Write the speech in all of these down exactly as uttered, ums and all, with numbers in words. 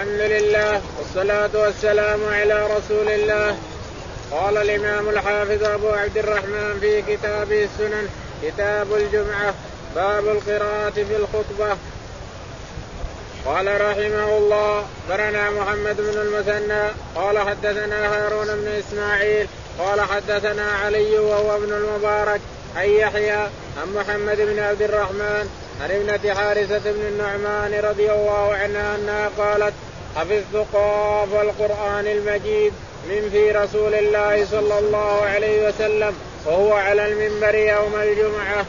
الحمد لله والصلاة والسلام على رسول الله. قال الإمام الحافظ أبو عبد الرحمن في كتابه السنن كتاب الجمعة باب القراءة في الخطبة. قال رحمه الله برنا محمد بن المثنى قال حدثنا هارون بن إسماعيل قال حدثنا علي وهو ابن المبارك عن يحيى عن محمد بن عبد الرحمن عن ابنة حارثة بن النعمان رضي الله عنها أنها قالت حفظت قاف القرآن المجيد من في رسول الله صلى الله عليه وسلم وهو على المنبر يوم الجمعة.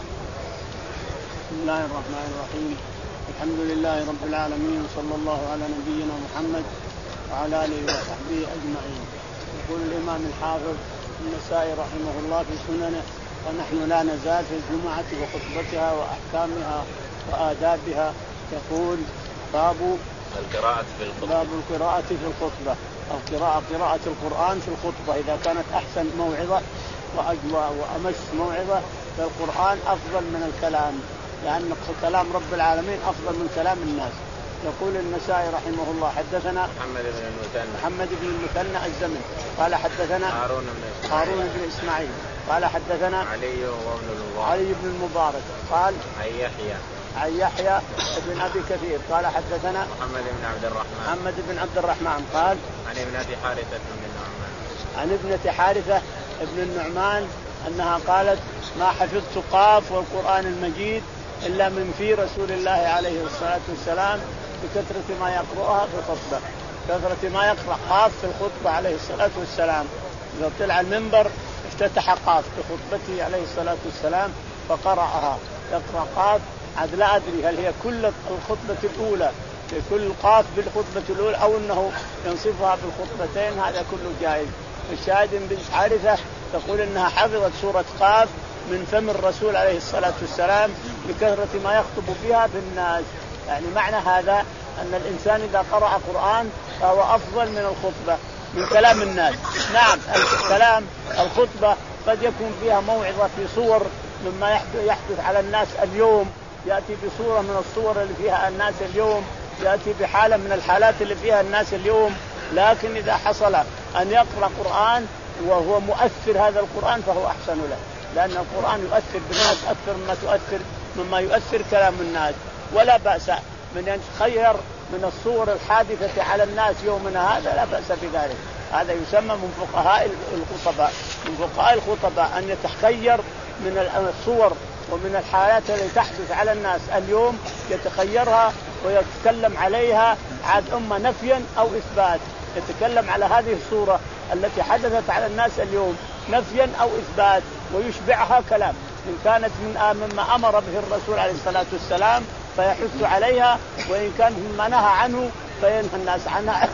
بسم الله الرحمن الرحيم. الحمد لله رب العالمين وصلى الله على نبينا محمد وعلى آله وصحبه أجمعين. يقول الإمام الحافظ النسائي رحمه الله في سننه ونحن لا نزال في الجمعة وخطبتها وأحكامها وآدابها. يقول باب القراءة في الخطبة باب القراءة في الخطبة أو قراءة قراءة القرآن في الخطبة إذا كانت أحسن موعظة وأجوى وأمس موعظة فالقرآن أفضل من الكلام لأن كلام رب العالمين أفضل من كلام الناس. يقول النسائي رحمه الله حدثنا محمد بن المثنى محمد بن المثنى الزمن قال حدثنا هارون بن هارون بن إسماعيل قال حدثنا علي وابن المبارك علي بن المبارك قال عن يحيى عن يحيى بن أبي كثير قال حدثنا محمد بن عبد الرحمن محمد بن عبد الرحمن قال عن ابنة حارثة بن النعمان عن ابنة حارثة ابن النعمان أنها قالت ما حفظت قاف والقرآن المجيد إلا من في رسول الله عليه الصلاة والسلام بكثرة ما يقرأها في الخطبة. كثرة ما يقرأ قاف في الخطبة عليه الصلاة والسلام. إذا طلع المنبر افتتح قاف في خطبته عليه الصلاة والسلام فقرأها يقرأ قاف. عاد لا أدري هل هي كل الخطبة الأولى في كل قاف بالخطبة الأولى أو أنه ينصفها بالخطبتين هذا كله جائز. الشاهد بن حارثة تقول أنها حفظت سورة قاف من فم الرسول عليه الصلاة والسلام بكثرة ما يخطب فيها في الناس. يعني معنى هذا أن الإنسان إذا قرأ قرآن فهو أفضل من الخطبة من كلام الناس. نعم الكلام الخطبة قد يكون فيها موعظة في صور مما يحدث على الناس اليوم يأتي بصورة من الصور اللي فيها الناس اليوم يأتي بحالة من الحالات اللي فيها الناس اليوم. لكن إذا حصل أن يقرأ قرآن وهو مؤثر هذا القرآن فهو أحسن له لأن القرآن يؤثر بالناس أكثر مما تؤثر مما يؤثر كلام الناس. ولا بأس من أن تخير من الصور الحادثة على الناس يومنا هذا لا بأس بذلك. هذا يسمى من فقهاء الخطباء من فقهاء الخطباء أن يتخير من الصور ومن الحالات التي تحدث على الناس اليوم يتخيرها ويتكلم عليها عاد أما نفيا أو إثبات. يتكلم على هذه الصورة التي حدثت على الناس اليوم نفيا أو إثبات ويشبعها كلام إن كانت من مما أمر به الرسول عليه الصلاة والسلام فيحث عليها وإن كانت مما نهى عنه فينهى الناس عنها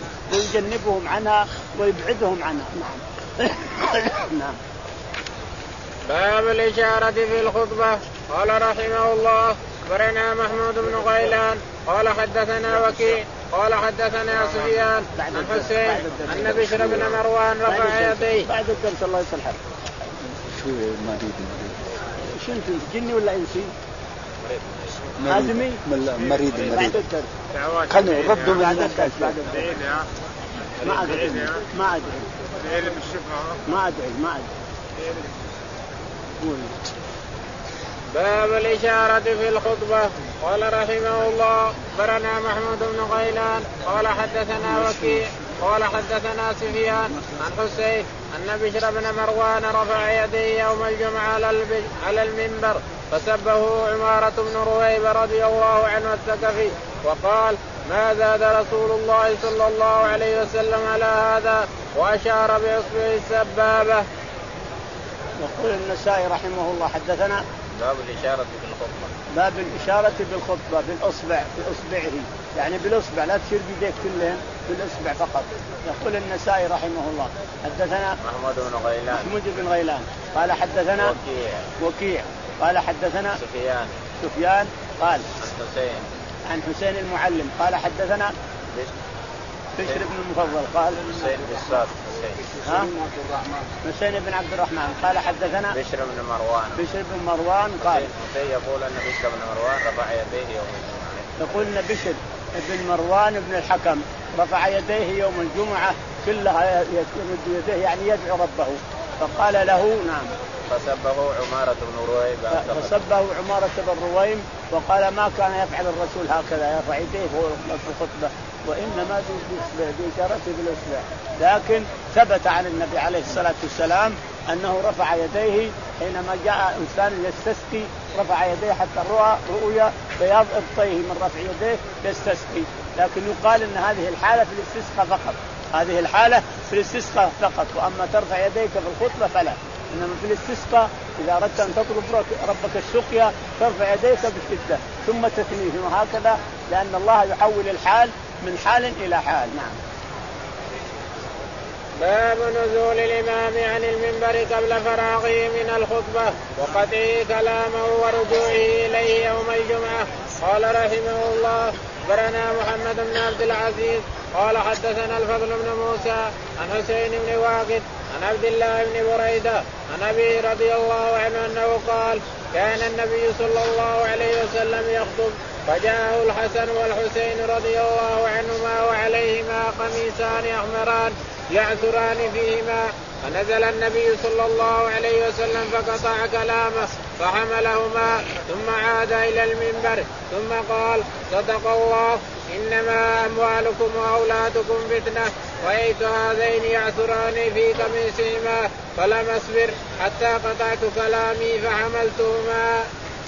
ويجنبهم عنها ويبعدهم عنها. نعم. نعم. باب الإشارة في الخطبة. قال رحمه الله برنا محمود بن غيلان قال حدثنا وكيع قال حدثنا سفيان عن حسين أن بشر بن مروان رفع يديه بعد الدرس الله يصلحك. شو مريض شو انت جني ولا انسي؟ آدمي مريض مريض بعد الدرس كانوا ردوا من بعد الدرس بعد الدرس ما أدري ما أدري ما أدري ما أدري. باب الإشارة في الخطبة. قال رحمه الله برنا محمود بن غيلان قال حدثنا وكيع قال حدثنا سفيان عن حسين أن بشر بن مروان رفع يديه يوم الجمعة على المنبر فسبه عمارة بن رويب رضي الله عنه الثقفي وقال ما زاد رسول الله صلى الله عليه وسلم على هذا وأشار بإصبعه السبابة. يقول النسائي رحمه الله حدثنا باب الإشارة في الخطبة باب الإشارة بالخطبة بالأصبع بإصبعه يعني بالأصبع لا تشير بيديك كلهم بالأصبع فقط. يقول النسائي رحمه الله حدثنا محمود بن غيلان محمود بن غيلان قال حدثنا وكيع وكيع قال حدثنا سفيان سفيان قال عن حسين عن حسين المعلم قال حدثنا بشر بن المفضل قال حسين بالصاد ها حسين بن عبد الرحمن قال حدثنا بشر بن مروان بشر بن مروان قال حسين يقول أن بشر بن مروان رفع يديه يوم الجمعة يقول أن بشر بن مروان بن الحكم رفع يديه يوم الجمعة كلها يمد يديه يعني يدعو ربه، فقال له نعم فسبه عمارة بن رويم فسبه عمارة بن رويم وقال ما كان يفعل الرسول هكذا يرفع يديه في الخطبة، وإنما بإشارته بالإصبع. لكن ثبت عن النبي عليه الصلاة والسلام أنه رفع يديه حينما جاء إنسان يستسقي، رفع يديه حتى رؤى رؤيا بياض إبطيه من رفع يديه يستسقي. لكن يقال أن هذه الحالة في الاستسقاء فقط، هذه الحالة في الاستسقاء فقط، وأما ترفع يديك في الخطبة فلا. إنما في الاستسقاء إذا أردت أن تطلب ربك السقيا ترفع يديك بشدة ثم تثنيه وهكذا، لأن الله يحول الحال من حال إلى حال. نعم. باب نزول الإمام عن المنبر قبل فراغه من الخطبة وقطعه كلامه ورجوعه إليه يوم الجمعة. قال رحمه الله أخبرنا محمد بن عبد العزيز قال حدثنا الفضل بن موسى عن حسين بن واقد عن عبد الله بن بريدة عن أبي رضي الله عنه أنه قال كان النبي صلى الله عليه وسلم يخطب فجاءه الحسن والحسين رضي الله عنهما وعليهما قميصان أحمران يعثران فيهما، فنزل النبي صلى الله عليه وسلم فقطع كلامه فحملهما ثم عاد إلى المنبر ثم قال صدق الله إنما أموالكم وأولادكم فتنة، رأيت هذين يعثران في قميصهما فلم أصبر حتى قطعت كلامي فحملتهما.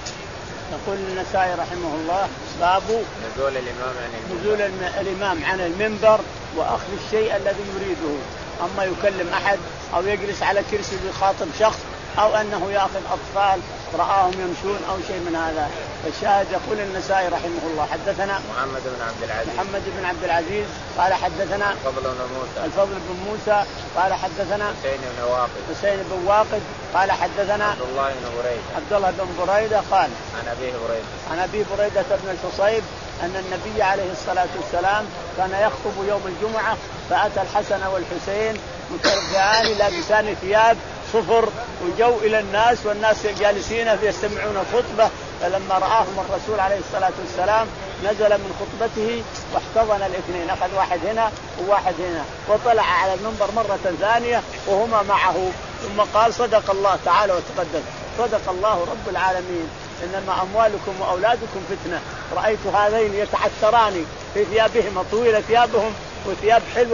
يقول النسائي رحمه الله باب نزول الإمام عن المنبر. نزول الإمام عن المنبر وأخذ الشيء الذي يريده، أما يكلم أحد أو يجلس على كرسي بيخاطب شخص أو أنه يأخذ أطفال رآهم يمشون أو شيء من هذا. الشاهد يقول النسائي رحمه الله حدثنا محمد بن عبد العزيز محمد بن عبد العزيز قال حدثنا الفضل بن موسى الفضل بن موسى قال حدثنا حسين بن واقد حسين بن واقد قال حدثنا عبد الله بن بريدة عبد الله بن بريدة قال عن أبي بريدة عن أبي بريدة بن الحصيب أن النبي عليه الصلاة والسلام كان يخطب يوم الجمعة فأتى الحسن والحسين مترفعان لابسان ثياب صفر وجو إلى الناس والناس جالسين يستمعون الخطبة، فلما رآهم الرسول عليه الصلاة والسلام نزل من خطبته واحتضن الاثنين، أخذ واحد هنا وواحد هنا وطلع على المنبر مرة ثانية وهما معه، ثم قال صدق الله تعالى وتقدم صدق الله رب العالمين إنما أموالكم وأولادكم فتنة، رأيت هذين يتعثران في ثيابهما طويلة ثيابهم وثياب حلوة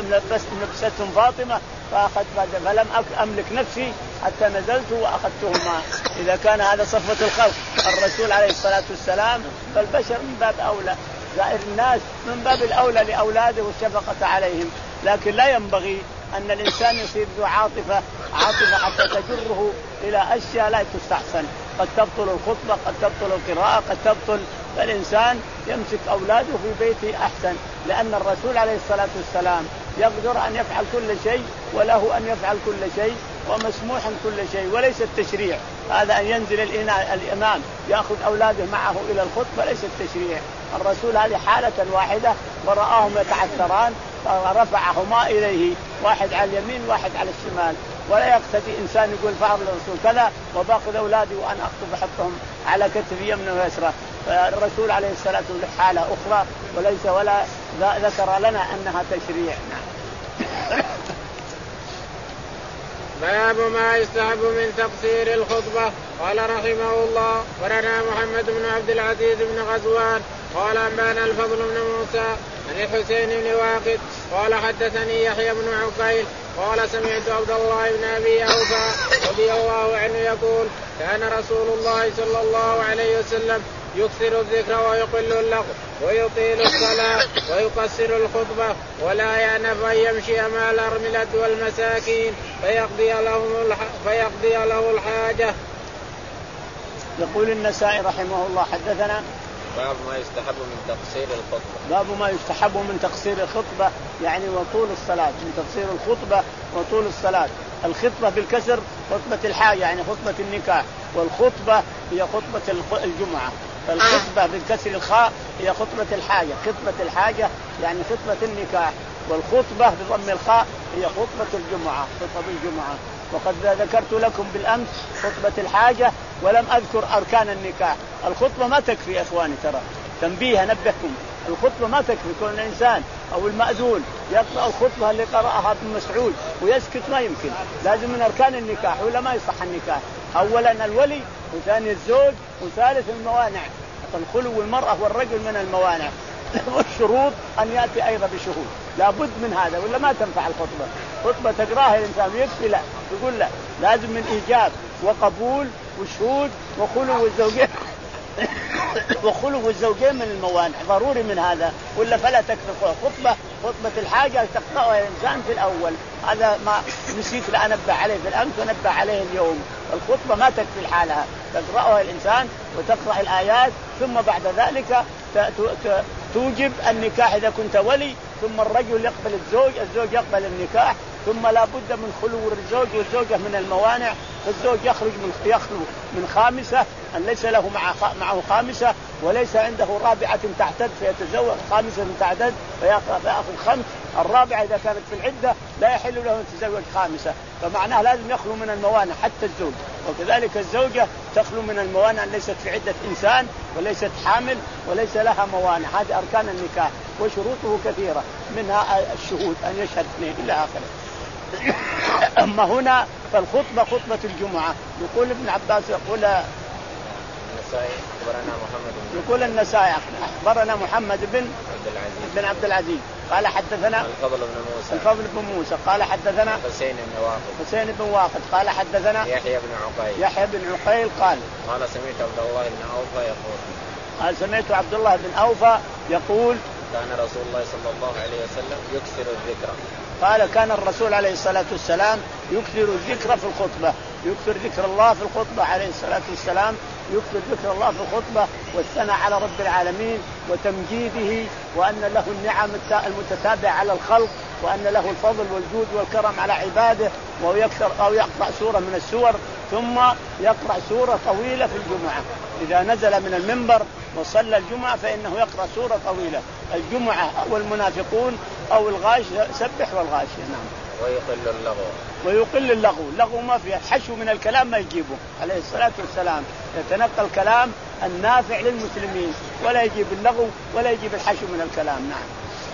لبستهم فاطمة فأخذ فلم أملك نفسي حتى نزلت وأخذتهما. إذا كان هذا صفوة الخلق الرسول عليه الصلاة والسلام فالبشر من باب أولى، زائر الناس من باب الأولى لأولاده والشفقة عليهم، لكن لا ينبغي أن الإنسان يصير ذو عاطفة عاطفة حتى تجره إلى أشياء لا تستحسن، قد تبطل الخطبة قد تبطل القراءة قد تبطل، فالإنسان يمسك أولاده في بيته أحسن، لأن الرسول عليه الصلاة والسلام يقدر أن يفعل كل شيء وله أن يفعل كل شيء ومسموح كل شيء وليس التشريع. هذا أن ينزل الإمام يأخذ أولاده معه إلى الخطبة ليس التشريع. الرسول هذه حالة واحدة ورآهم يتعثران فرفعهما إليه، واحد على اليمين واحد على الشمال، ولا يقتدي إنسان يقول فعل الرسول كذا وباخذ أولادي وأنا أخطب أحطهم على كتفي يمنى ويسرى. فالرسول عليه الصلاة والسلام حالة أخرى وليس ولا ذكر لنا أنها تشريع. باب ما يستحب من تقصير الخطبة. قال رحمه الله ورنا محمد بن عبد العزيز بن غزوان قال أنبانا الفضل بن موسى عن الحسين بن واقد قال حدثني يحيى بن عقيل قال سمعت عبد الله بن أبي أوفى رضي الله عنه يقول كان رسول الله صلى الله عليه وسلم يكثر الذكر ويقل اللغو ويطيل الصلاة ويقصر الخطبة ولا يأنف أن يمشي مع الأرملة والمساكين فيقضي لهم الح... فيقضي له الحاجة. يقول النسائي رحمه الله حدثنا باب ما يستحب من تقصير الخطبة. باب ما يستحب من تقصير الخطبة يعني وطول الصلاة، من تقصير الخطبة وطول الصلاة. الخطبة بالكسر خطبة الحاجة يعني خطبة النكاح، والخطبة هي خطبة الجمعة. فالخطبة بالكسر الخاء هي خطبة الحاجة، خطبة الحاجة يعني خطبة النكاح، والخطبة بضم الخاء هي خطبة الجمعة، خطبة الجمعة. وقد ذكرت لكم بالأمس خطبة الحاجة ولم أذكر أركان النكاح. الخطبة ما تكفي يا إخواني، ترى تنبيه نبهكم الخطبة ما تكفي. كون الإنسان أو المأذون يقرأ الخطبة اللي قرأها ابن مسعود ويسكت ما يمكن، لازم من أركان النكاح ولا ما يصح النكاح. أولا الولي، وثاني الزوج، وثالث الموانع. الخلو المرأة والرجل من الموانع. والشروط أن يأتي أيضا بشهود، لابد من هذا ولا ما تنفع الخطبة. خطبة تقراها الإنسان يكفي؟ لا، تقول لا، لازم من إيجاب وقبول وشهود وخلو الزوجين وخلو الزوجين من الموانع، ضروري من هذا ولا فلا تكفي خطبة. خطبة الحاجة تقرأها الإنسان في الأول، هذا ما نسيت لأنبه عليه في الأمس ونبه عليه اليوم. الخطبة ما تكفي لحالها، تقرأها الإنسان وتقرأ الآيات، ثم بعد ذلك توجب النكاح إذا كنت ولي، ثم الرجل يقبل الزوج، الزوج يقبل النكاح، ثم لا بد من خلو الزوج والزوجة من الموانع. فالزوج يخرج من يخلو من خامسة أن ليس له معه خامسة وليس عنده رابعة تعتد فيتزوج خامسة تعتد فيأخذ خمس. الرابعة إذا كانت في العدة لا يحل له أن يتزوج خامسة، فمعناه لازم يخلو من الموانع حتى الزوج. وكذلك الزوجة تخلو من الموانع، ليست في عدة إنسان وليست حامل وليس لها موانع. هذه أركان النكاح وشروطه كثيرة، منها الشهود أن يشهد اثنين إلى آخره. أما هنا فالخطبة خطبة الجمعة. يقول ابن عباس يقول النسائي أخبرنا محمد بن يقول النسائي أخبرنا محمد بن عبد العزيز بن عبد العزيز قال حدثنا الفضل بن موسى الفضل بن موسى قال حدثنا حسين بن واقد حسين بن واقد قال حدثنا يحيى بن عقيل يحيى بن عقيل قال قال سمعت عبد الله بن أوفى يقول قال سمعت عبد الله بن أوفى يقول كان رسول الله صلى الله عليه وسلم يكثر الذكر. قال كان الرسول عليه الصلاة والسلام يكثر الذكر في الخطبة، يكثر ذكر الله في الخطبة عليه الصلاة والسلام، يكثر ذكر الله في الخطبة والثناء على رب العالمين وتمجيده، وأن له النعم المتتابعة على الخلق، وأن له الفضل والجود والكرم على عباده. ويكثر أو يقرأ سورة من السور، ثم يقرأ سورة طويلة في الجمعة. إذا نزل من المنبر وصلى الجمعة فإنه يقرأ سورة طويلة، الجمعة أو المنافقون أو الغاش سبح والغاشية. نعم. ويقل اللغو ويقل اللغو، اللغو ما فيه، الحشو من الكلام ما يجيبه عليه الصلاة والسلام، يتنقل الكلام النافع للمسلمين ولا يجيب اللغو ولا يجيب الحشو من الكلام. نعم.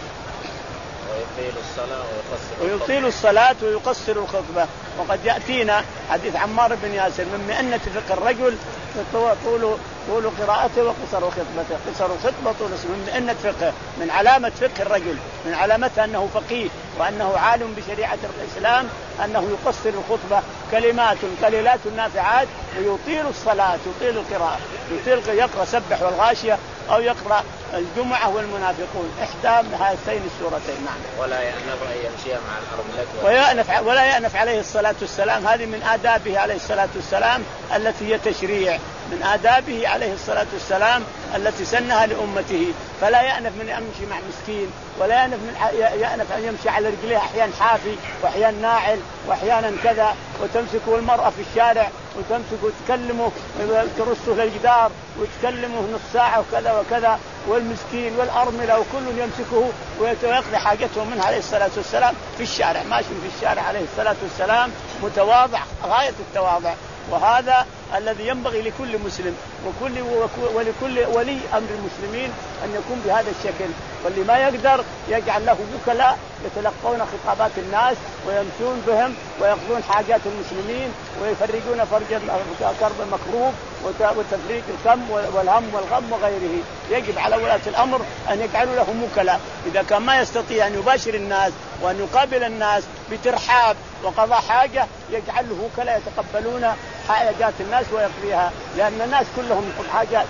ويطيل الصلاة ويقصر ويطيل الصلاة ويقصر الخطبة. وقد يأتينا حديث عمار بن ياسر من مئنة فقه الرجل طول طول قراءته وقصر خطبته، قصر الخطبة طول من مئنة فقه، من علامة فقه الرجل، من علامته أنه فقيه وأنه عالم بشريعة الإسلام، أنه يقصر الخطبة كلمات قليلات نافعات، ويطيل الصلاة يطيل القراءة، يطيل يقرأ سبح والغاشية أو يقرأ الجمعة والمنافقون، إحدى من هاتين السورتين. نعم. ولا يأنف أن يمشي مع الأرملة ويأنف ولا يأنف عليه الصلاة والسلام. هذه من آدابه عليه الصلاة والسلام التي هي تشريع، من آدابه عليه الصلاة والسلام التي سنها لأمته. فلا يأنف من يمشي مع مسكين، ولا يأنف من يأنف أن يمشي على رجليه أحيانا حافي وأحيانا ناعل وأحيانا كذا، وتمسكه المرأة في الشارع وتمسكه وتكلمه وترسه للجدار وتكلمه نص ساعة وكذا وكذا، والمسكين والأرملة وكل يمسكه ويقضي حاجته منها عليه الصلاة والسلام في الشارع، ماشي في الشارع عليه الصلاة والسلام متواضع غاية التواضع. وهذا الذي ينبغي لكل مسلم وكل ولكل ولي أمر المسلمين أن يكون بهذا الشكل. واللي ما يقدر يجعل له وكلاء يتلقون خطابات الناس ويمشون بهم ويقضون حاجات المسلمين ويفرجون فرج كرب المكروب وتفريق الكم والهم والغم وغيره. يجب على ولاة الأمر أن يجعلوا لهم وكلاء. إذا كان ما يستطيع أن يباشر الناس وأن يقابل الناس بترحاب وقضاء حاجة، يجعل له وكلاء يتقبلون حاجات الناس ويقضيها، لأن الناس كلهم يقضون حاجات.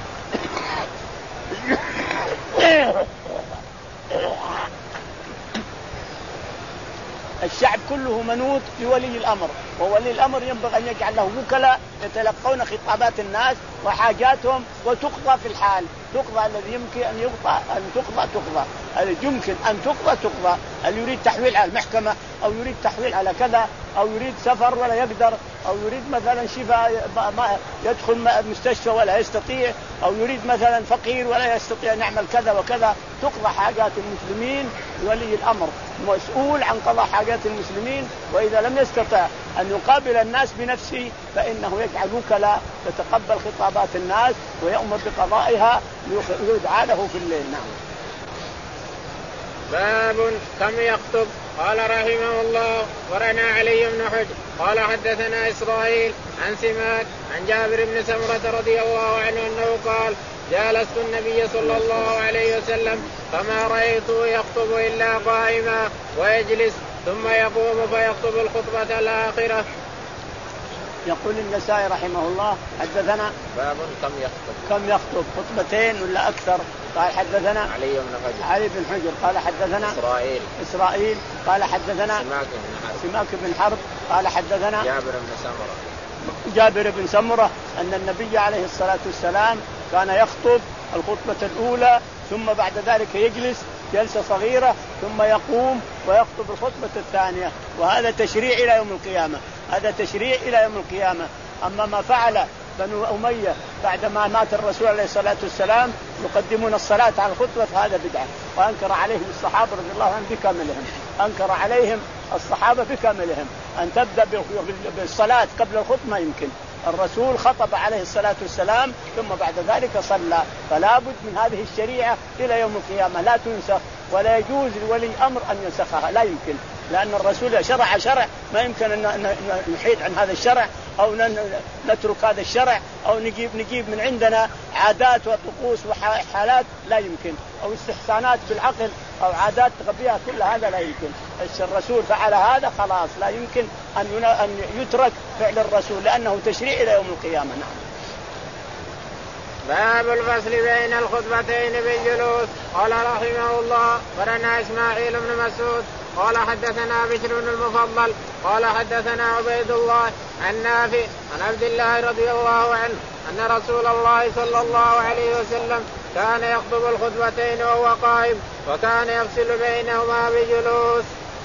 الشعب كله منوط بولي الأمر، وولي الأمر ينبغي أن يجعل له وكلاء يتلقون خطابات الناس وحاجاتهم وتقضى في الحال، تقضى الذي يمكن أن يقضى أن تقضى تقضى الذي يمكن أن تقضى تقضى. اللي يريد تحويل على المحكمة أو يريد تحويل على كذا أو يريد سفر ولا يقدر، أو يريد مثلا شفاء ما يدخل المستشفى ولا يستطيع، أو يريد مثلا فقير ولا يستطيع أن يعمل كذا وكذا، تقضى حاجات المسلمين. ولي الأمر مسؤول عن قضاء حاجات المسلمين، وإذا لم يستطع أن يقابل الناس بنفسه فإنه يجعل وكلاء تتقبل خطابات الناس ويأمر بقضائها ويدعى له في الليل. نعم. باب كم يخطب. قال رحمه الله ورنا علي بن حجر قال حدثنا إسرائيل عن سماك عن جابر بن سمرة رضي الله عنه أنه قال جالست النبي صلى الله عليه وسلم فما رأيته يخطب إلا قائما ويجلس ثم يقوم فيخطب الخطبة الآخرة. يقول النسائي رحمه الله حدثنا باب كم يخطب كم يخطب خطبتين ولا أكثر. قال حدثنا علي بن حجر علي بن حجر قال حدثنا إسرائيل إسرائيل قال حدثنا سماك بن حرب سماك بن حرب قال حدثنا جابر بن سمرة جابر بن سمرة أن النبي عليه الصلاة والسلام كان يخطب الخطبة الأولى ثم بعد ذلك يجلس جلسة صغيرة ثم يقوم ويخطب الخطبة الثانية. وهذا تشريع إلى يوم القيامة هذا تشريع إلى يوم القيامة. أما ما فعل بنو أمية بعدما مات الرسول عليه الصلاة والسلام يقدمون الصلاة على الخطبة فهذا بدعة. وأنكر عليهم الصحابة رضي الله عنهم بكاملهم أنكر عليهم الصحابة بكاملهم أن تبدأ بالصلاة قبل الخطبة ما يمكن. الرسول خطب عليه الصلاة والسلام ثم بعد ذلك صلى. فلا بد من هذه الشريعة إلى يوم القيامة لا تنسخ ولا يجوز لولي أمر أن ينسخها لا يمكن. لأن الرسول شرع شرع ما يمكن أن نحيد عن هذا الشرع أو نترك هذا الشرع أو نجيب نجيب من عندنا عادات وطقوس وحالات لا يمكن أو استحسانات بالعقل أو عادات غبية كل هذا لا يمكن. الرسول فعل هذا خلاص لا يمكن أن أن يترك فعل الرسول لأنه تشريع إلى يوم القيامة. نعم. باب الفصل بين الخطبتين بالجلوس. قال رحمه الله ورنا إسماعيل بن مسعود قال حدثنا بشر بن المفضل قال حدثنا عبيد الله عن نافع عن عبد الله رضي الله عنه أن رسول الله صلى الله عليه وسلم كان يخطب الخطبتين وهو قائم وكان يفصل بينهما بجلوس.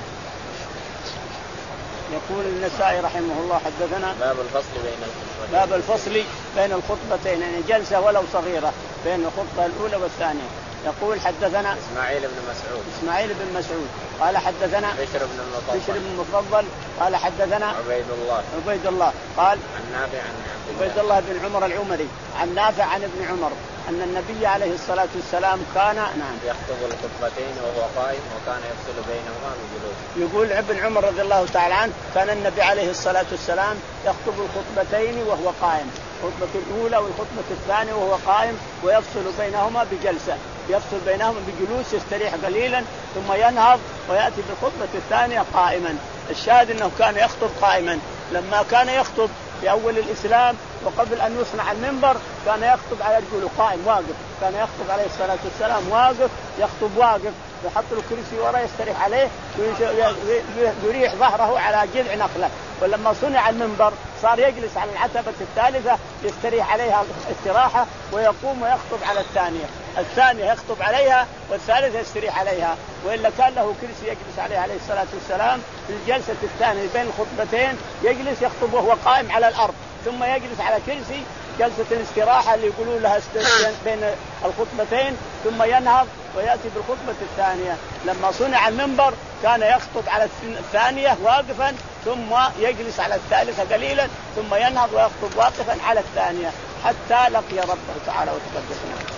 يقول النسائي رحمه الله حدثنا باب الفصل بين الخطبتين باب الفصل بين الخطبتين يعني جلسة ولو صغيرة بين الخطبة الأولى والثانية. يقول حدثنا إسماعيل بن مسعود إسماعيل بن مسعود قال حدثنا بشر بن المفضل بشر بن المفضل قال حدثنا عبيد الله عبيد الله قال عن نافع عن عبيد الله بن عمر العمري عن نافع عن ابن عمر أن النبي عليه الصلاة والسلام كان نعم يخطب الخطبتين وهو قائم وكان يفصل بينهما بجلوس. يقول ابن عمر رضي الله تعالى عنه كان النبي عليه الصلاة والسلام يخطب الخطبتين وهو قائم الخطبة الأولى والخطبة الثانية وهو قائم ويفصل بينهما بجلسة يفصل بينهما بجلوس يستريح قليلا ثم ينهض ويأتي بالخطبة الثانية قائما. الشاهد أنه كان يخطب قائما. لما كان يخطب في أول الإسلام وقبل أن يصنع المنبر كان يخطب على رجله قائم واقف. كان يخطب عليه الصلاة والسلام واقف يخطب واقف يحط له كرسي وراء يستريح عليه ويريح ظهره على جذع نخلة. ولما صنع المنبر صار يجلس على العتبة الثالثة يستريح عليها استراحة ويقوم ويخطب على الثانية الثانية يخطب عليها والثالثة يستريح عليها. وإلا كان له كرسي يجلس عليه عليه الصلاة والسلام في الجلسة الثانية بين الخطبتين يجلس يخطب وهو قائم على الأرض ثم يجلس على كرسي جلسة الاستراحة اللي يقولون لها بين الخطبتين ثم ينهض ويأتي بالخطبة الثانية. لما صنع المنبر كان يخطب على الثانية واقفا ثم يجلس على الثالثة قليلا ثم ينهض ويخطب واقفا على الثانية حتى لقي ربه تعالى وتقدس.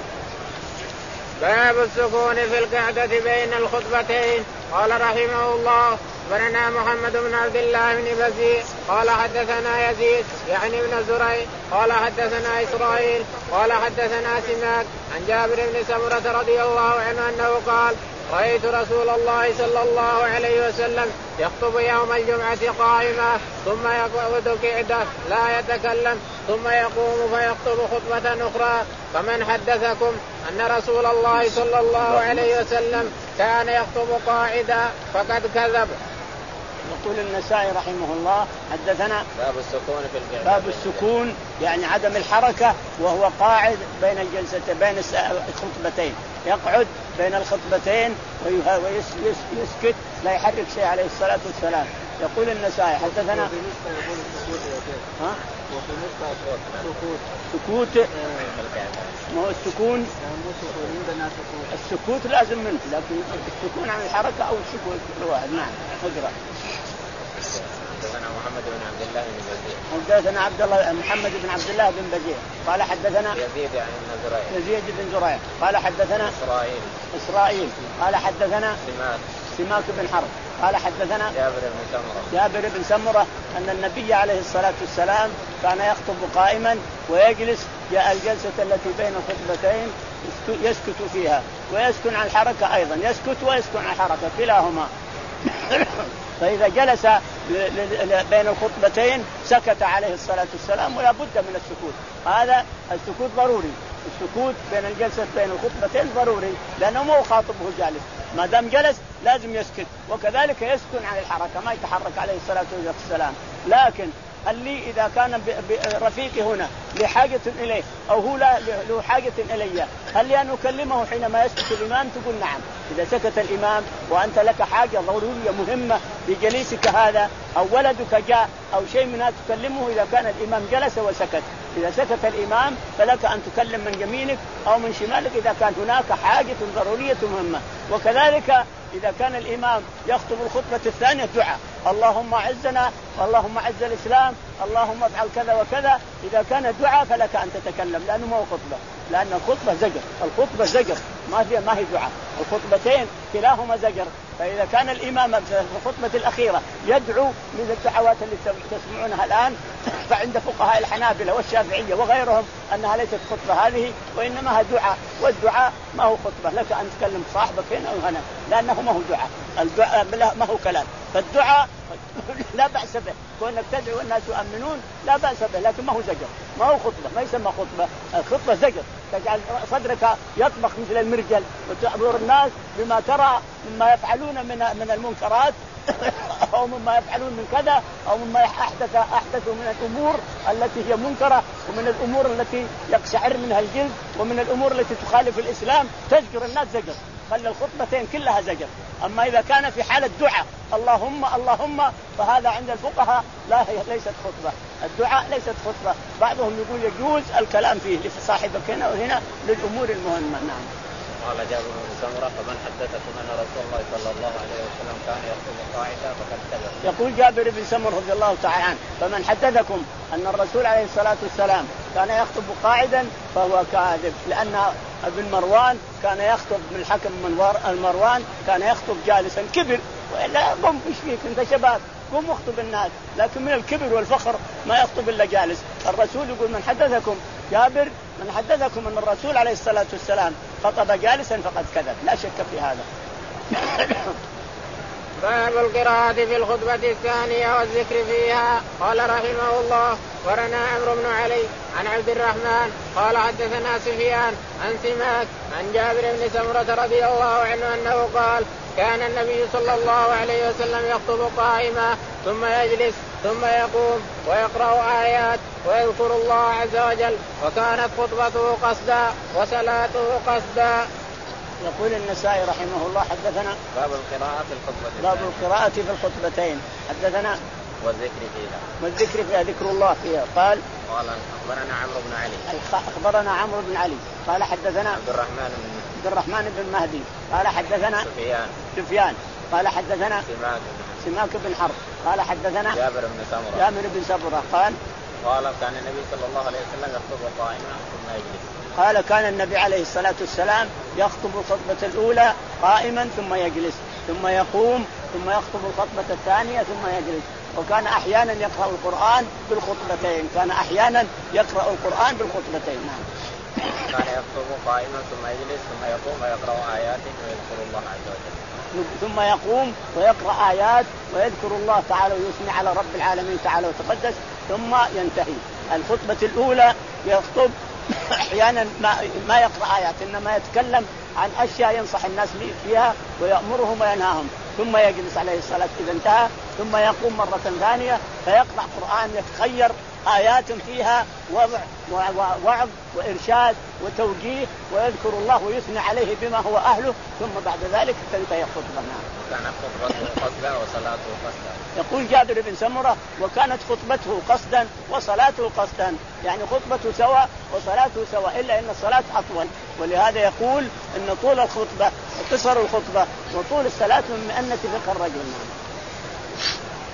باب السكون في القعدة بين الخطبتين. قال رحمه الله بننا محمد بن عبد الله بن بزيع قال حدثنا يزيد يعني بن زريع قال حدثنا إسرائيل قال حدثنا سماك عن جابر بن سمرة رضي الله عنه أنه قال رأيت رسول الله صلى الله عليه وسلم يخطب يوم الجمعة قائما ثم يقعد قعدة لا يتكلم ثم يقوم فيخطب خطبة أخرى فمن حدثكم أن رسول الله صلى الله عليه وسلم كان يخطب قاعدا فقد كذب. يقول النسائي رحمه الله حدثنا باب السكون في القعدة باب السكون يعني عدم الحركة وهو قاعد بين الجلستين بين الخطبتين يقعد بين الخطبتين ويسكت لا يحرك شيء عليه الصلاة والسلام. يقول النسائي حدثنا ها سكوت ما هو السكون السكوت لازم منه لكن السكون عن الحركة أو السكوت الواحد. نعم اقرأ. حدثنا محمد بن عبد الله بن بديع. حدثنا عبد الله محمد بن عبد الله بن بديع قال حدثنا يزيد عن ابن زريع. يزيد بن زريع قال حدثنا إسرائيل. إسرائيل قال حدثنا سماك. سماك بن حرب قال حدثنا جابر بن سمرة. جابر بن سمرة أن النبي عليه الصلاة والسلام كان يخطب قائما ويجلس، جاء الجلسة التي بين الخطبتين يسكت فيها ويسكن عن الحركة أيضا، يسكت ويسكن عن الحركة كلاهما. فإذا جلس بين الخطبتين سكت عليه الصلاة والسلام، ولا بد من السكوت، هذا السكوت ضروري، السكوت بين الجلسة بين الخطبتين ضروري لأنه مو خاطبه جالس، ما دام جلس لازم يسكت، وكذلك يسكن عن الحركة ما يتحرك عليه الصلاة والسلام. لكن هل لي إذا كان رفيقي هنا لحاجة إليه أو هو له حاجة إلي، هل لي أن أكلمه حينما يسكت الإمام؟ تقول نعم. إذا سكت الإمام وأنت لك حاجة ضرورية مهمة بجليسك هذا أو ولدك جاء أو شيء منها تكلمه إذا كان الإمام جلس وسكت. إذا سكت الإمام فلك أن تكلم من يمينك أو من شمالك إذا كان هناك حاجة ضرورية مهمة. وكذلك إذا كان الإمام يخطب الخطبة الثانية دعاء، اللهم أعزنا اللهم أعز الإسلام اللهم افعل كذا وكذا، إذا كان دعاء فلك أن تتكلم لأنه ما هو خطبة، لأن الخطبة زجر، الخطبة زجر ما هي ما هي دعاء، الخطبتين كلاهما زجر. فإذا كان الإمام في الخطبة الأخيرة يدعو من الدعوات التي تسمعونها الآن، فعند فقهاء الحنابلة والشافعية وغيرهم أنها ليست خطبة هذه وإنما هي دعاء، والدعاء ما هو خطبة، لك أن تكلم صاحبك هنا أو هنا لأنه ما هو دعاء، الدعاء ما هو كلام. فالدعاء لا بأس به، كونك تدعو الناس يؤمنون لا بأس به، لكن ما هو زجر، ما هو خطبة، ما يسمى خطبة، الخطبة زجر، تجعل صدرك يطبخ مثل المرجل وتأمر الناس بما ترى مما يفعلون من من المنكرات أو مما يفعلون من كذا أو مما أحدث أحدثوا من الأمور التي هي منكرة ومن الأمور التي يقشعر منها الجلد ومن الأمور التي تخالف الإسلام، تزجر الناس زجر، خلي الخطبتين كلها زجر. أما إذا كان في حالة دعاء اللهم اللهم فهذا عند الفقهاء لا ليست خطبة، الدعاء ليست خطبة، بعضهم يقول يجوز الكلام فيه لصاحبك هنا وهنا للأمور المهمة. نعم. قال جابر بن سمرة فمن حدثكم أن رسول الله صلى الله عليه وسلم كان يخطب قاعدا فقد كذب. يقول جابر بن سمرة رضي الله تعالى عنه فمن حدثكم أن الرسول عليه الصلاة والسلام كان يخطب قاعدا فهو كاذب، لأن ابن مروان كان يخطب من الحكم من المروان كان يخطب جالسا، كبر وإلا قم ايش فيك انت شباب قم اخطب الناس، لكن من الكبر والفخر ما يخطب إلا جالس. الرسول يقول من حدثكم جابر من حدثكم أن الرسول عليه الصلاة والسلام خطب جالسا فقد كذب، لا شك في هذا. باب القراءة في الخطبة الثانية والذكر فيها. قال رحمه الله ورنا عمرو بن علي عن عبد الرحمن قال حدثنا سفيان عن سماك عن جابر بن سمرة رضي الله عنه أنه قال كان النبي صلى الله عليه وسلم يخطب قائما ثم يجلس ثم يقوم ويقرأ آيات ويذكر الله عز وجل، وكانت خطبته قصدا وصلاته قصدا. يقول النسائي رحمه الله حدثنا باب القراءة في الخطبتين باب القراءة في الخطبتين حدثنا والذكر فيها والذكر فيها ذكر الله فيها. قال قال أخبرنا عمرو بن علي أخبرنا عمرو بن علي قال حدثنا عبد الرحمن بن عبد الرحمن بن مهدي قال حدثنا سفيان سفيان قال حدثنا سماك سماك بن حرب قال حدثنا جابر بن سمرة جابر بن سمرة قال قال كان النبي صلى الله عليه وسلم يخطب قائما ثم يجلس. قال كان النبي عليه الصلاة والسلام يخطب الخطبة الأولى قائما ثم يجلس ثم يقوم ثم يخطب الخطبة الثانية ثم يجلس، وكان أحيانا يقرأ القرآن بالخطبتين كان أحيانا يقرأ القرآن بالخطبتين. نعم. كان يخطب قائما ثم يجلس ثم يقوم ويقرأ آيات ويذكر الله عز وجل ثم يقوم ويقرأ آيات ويذكر الله تعالى ويثني على رب العالمين تعالى وتقدس ثم ينتهي. الخطبة الأولى يخطب أحيانا ما, ما يقرأ آيات إنما يتكلم عن أشياء ينصح الناس فيها ويأمرهم وينهاهم، ثم يجلس عليه الصلاة إذا انتهى ثم يقوم مرة ثانية فيقرأ قرآن يتخير آيات فيها وضع ووعظ وإرشاد وتوجيه ويذكر الله ويثني عليه بما هو أهله، ثم بعد ذلك تنتهي خطبة. كانت خطبته قصدا وصلاته قصدا. يقول جابر بن سمرة وكانت خطبته قصدا وصلاته قصدا، يعني خطبته سواء وصلاته سواء إلا أن الصلاة أطول، ولهذا يقول أن طول الخطبة وقصر الخطبة وطول الصلاة من مئنة فقه الرجل.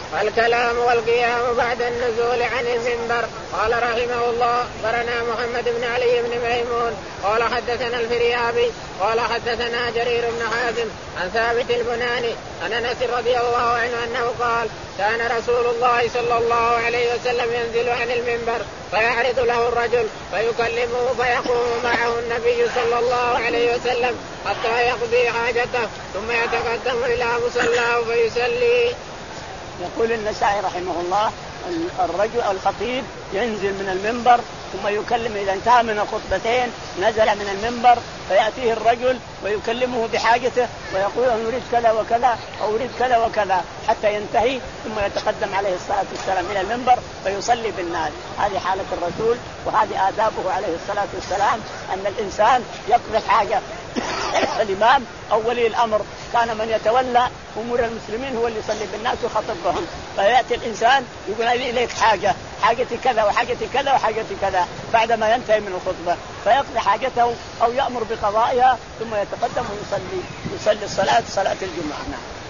الكلام والقيام بعد النزول عن المنبر. قال رحمه الله أخبرنا محمد بن علي بن ميمون قال حدثنا الفريابي قال حدثنا جرير بن حازم عن ثابت البناني عن انس رضي الله عنه انه قال كان رسول الله صلى الله عليه وسلم ينزل عن المنبر فيعرض له الرجل فيكلمه فيقوم معه النبي صلى الله عليه وسلم حتى يقضي حاجته ثم يتقدم الى مصلاه فيصلي. يقول النسائي رحمه الله الرجل الخطيب ينزل من المنبر ثم يكلم إذا انتهى من الخطبتين نزل من المنبر فيأتيه الرجل ويكلمه بحاجته ويقول نريد كذا وكذا أو أريد كذا وكذا حتى ينتهي ثم يتقدم عليه الصلاة والسلام إلى المنبر فيصلي بالناس. هذه حالة الرسول وهذه آدابه عليه الصلاة والسلام أن الإنسان يقضي حاجة. الإمام أو ولي الأمر كان من يتولى أمور المسلمين هو اللي يصلي بالناس ويخطبهم فيأتي الإنسان يقول لي إليك حاجة حاجتي كذا وحاجتي كذا وحاجتي كذا بعدما ينتهي من الخطبة فيقضي حاجته أو يأمر بقضائها ثم يتقدم ويصلي يصلي الصلاة صلاة الجمعة.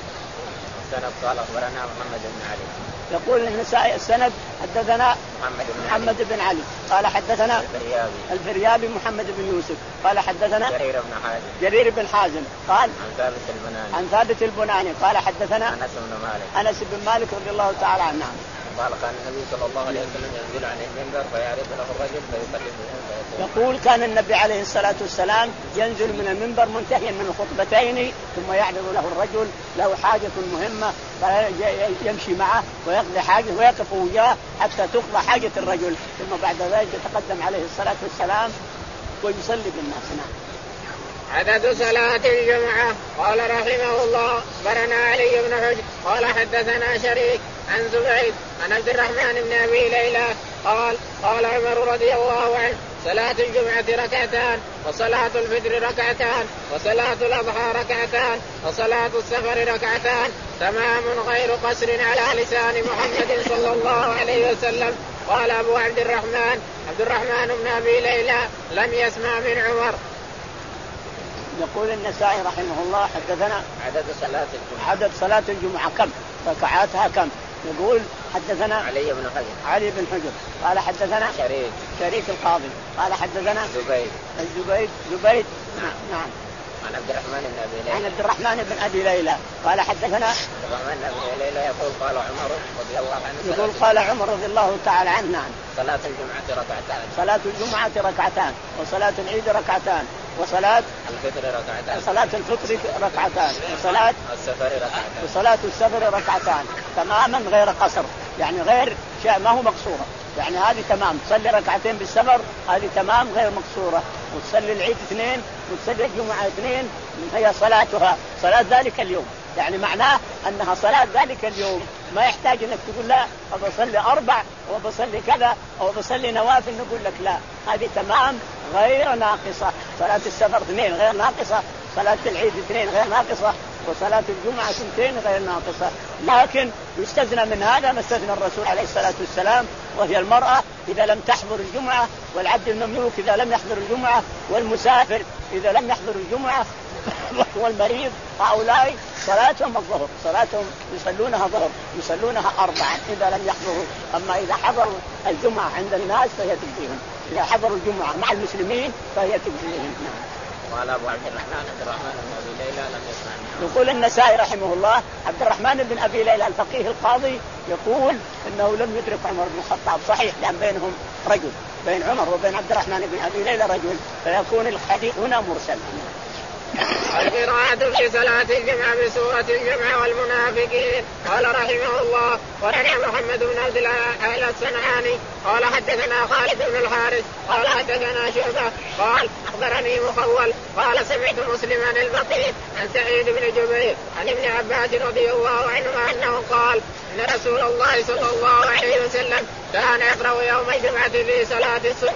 السند قال أخبرنا محمد بن علي. يقول النسائي السند حدثنا محمد بن, محمد بن علي قال حدثنا الفريابي. الفريابي محمد بن يوسف قال حدثنا جرير بن حازم جرير بن حازم قال عن ثابت البناني عن ثابت البناني قال حدثنا أنس بن مالك أنس بن مالك رضي الله تعالى عنه قال كان النبي صلى الله عليه وسلم ينزل عن المنبر فيعرض له الرجل فيكلمه. يقول كان النبي عليه الصلاة والسلام ينزل من المنبر منتهيا من الخطبتين ثم يعرض له الرجل له حاجة مهمة فيمشي معه ويقضي حاجة ويقف وياه حتى تقضى حاجة الرجل ثم بعد ذلك يتقدم عليه الصلاة والسلام ويصلي بالناس. عدد صلاة الجمعة. قال رحمه الله أخبرنا علي بن حجر قال حدثنا شريك عن زبيد عن عبد الرحمن بن أبي ليلى قال قال عمر رضي الله عنه صلاة الجمعة ركعتان وصلاة الفجر ركعتان وصلاة الأضحى ركعتان وصلاة السفر ركعتان تمام غير قصر على لسان محمد صلى الله عليه وسلم. قال أبو عبد الرحمن عبد الرحمن بن أبي ليلى لم يسمع من عمر. يقول النسائي رحمه الله حدثنا عدد صلاة الجمعة. عدد صلاة الجمعة كم ركعاتها كم. يقول حدثنا علي بن حجر علي بن حجر قال حدثنا شريك شريك القاضي قال حدثنا زبيد الزبيد زبيد نعم عن عبد الرحمن بن ابي ليلى عن عبد الرحمن بن ابي ليلى قال حدثنا عبد الرحمن بن ابي ليلى يقول قال عمر رضي الله عنه يقول قال عمر رضي الله تعالى عنه نعم صلاة الجمعة ركعتان صلاة الجمعة ركعتان وصلاة العيد ركعتان وصلاة الفطر ركعتان صلاة الفطر ركعتان وصلاة السفر ركعتان وصلاة السفر ركعتان تماما غير قصر يعني غير شيء ما هو مقصورة يعني هذه تمام تصلي ركعتين بالسفر هذه تمام غير مقصورة وتصلي العيد اثنين وتصلي الجمعة اثنين هي صلاتها صلاة ذلك اليوم يعني معناه أنها صلاة ذلك اليوم ما يحتاج أنك تقول لا أبصلي أربع وبصلي كذا أو بصلي نوافل نقول لك لا هذه تمام غير ناقصة. صلاة السفر اثنين غير ناقصة صلاة العيد اثنين غير ناقصة وصلاة الجمعة اثنتين غير ناقصة. لكن يستثنى من هذا ما استثنى الرسول عليه الصلاة والسلام وهي المرأة إذا لم تحضر الجمعة والعبد المملوك إذا لم يحضر الجمعة والمسافر إذا لم يحضر الجمعة والمريض هؤلاء صلاتهم الظهر صلاتهم يصلونها ظهر يصلونها أربعا إذا لم يحضروا. أما إذا حضروا الجمعة عند الناس فهي تجزيهم إذا حضروا الجمعة مع المسلمين فهي تجزيهم. قال أبو عبد الرحمن عبد الرحمن بن أبي ليلى لم يسمع. يقول النسائي رحمه الله عبد الرحمن بن أبي ليلى الفقيه القاضي يقول إنه لم يدرك عمر بن الخطاب صحيح لأن بينهم رجل بين عمر وبين عبد الرحمن بن أبي ليلى رجل فيكون الحديث هنا مرسل. القراءة في صلاة الجمعة بسورة الجمعة والمنافقين. قال رحمه الله ورنا محمد بن عبد الله الصنعاني قال حدثنا خالد بن الحارث قال حدثنا شعبة قال أخبرني مخول قال سمعت مسلما البقيع عن سعيد بن جبير عن ابن عباس رضي الله عنهما أنه قال إن رسول الله صلى الله عليه وسلم كان يقرأ يوم الجمعة في صلاة الصبح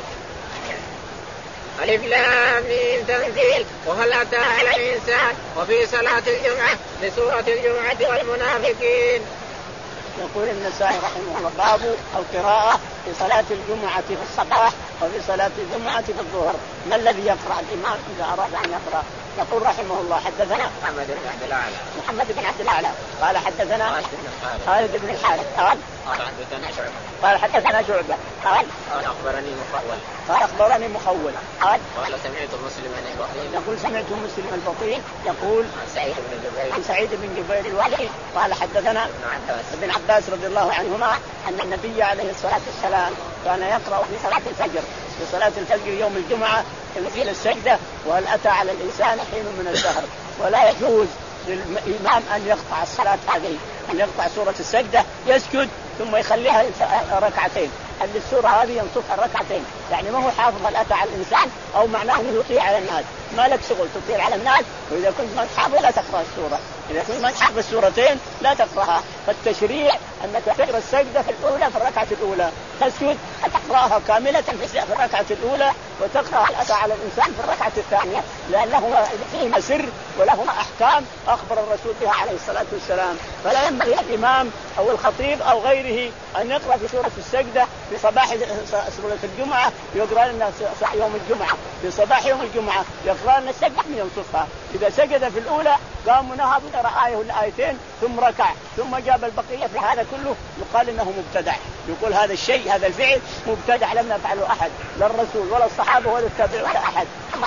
ألف لام ميم تنزيل وهل أتى على الإنسان وفي صلاة الجمعة بسورة الجمعة والمنافقين. يقول النسائي رحمه الله باب القراءة في صلاة الجمعة في الصباح وفي صلاة الجمعة في الظهر. ما الذي يقرأ الإمام إذا أراد أن يقرأ يقول رحمه الله حدثنا محمد بن عبد الأعلى محمد بن عبد الأعلى قال حدثنا خالد بن الحارث قال قال حدثنا شعبة قال حدثنا شعبة قال قال أخبرني مخول قال أخبرني مخول قال قال سمعت مسلم البطين يقول سمعت مسلم البطين يقول عن سعيد بن جبير عن سعيد بن جبير الوالي قال حدثنا ابن عباس ابن عباس رضي الله عنهما أن النبي عليه الصلاة والسلام كان يقرأ في صلاة الفجر في صلاة الفجر يوم الجمعة في السجدة وهل أتى على الإنسان حين من الدهر ولا يجوز للإمام أن يقطع الصلاة هذه أن يقطع سورة السجدة يسجد ثم يخليها ركعتين اللي السورة هذه ينصفها ركعتين يعني ما هو حافظ هل أتى على الإنسان أو معناه أنه يطيع على الناس ما لك شغل تطيع على الناس وإذا كنت ما تحافظ لا تقرأ السورة إذا كنت ما تحافظ السورتين لا تقرأها فالتشريع أنك تقرأ السجدة في الأولى في الركعة الأولى تسجد تقرأها كاملة في الركعة الأولى وتقرأ هل أتى على الإنسان في الركعة الثانية لأنه فيهما سر ولهما أحكام أخبر الرسول بها عليه الصلاة والسلام فلا ينبغي الإمام أو الخطيب أو غيره أن يقرأ في سورة السجدة في صباح سورة الجمعة يقرأ لنا يوم الجمعة في صباح يوم الجمعة يقرأ لنا السجدة من ينصفها إذا سجد في الأولى قام نهض قرأ آية ولا آيتين ثم ركع ثم جاب البقية في هذا كله يقال إنه مبتدع يقول هذا الشيء هذا الفعل مبتدع لم يفعله أحد لا الرسول ولا الصحابة ولا التابعين ولا أحد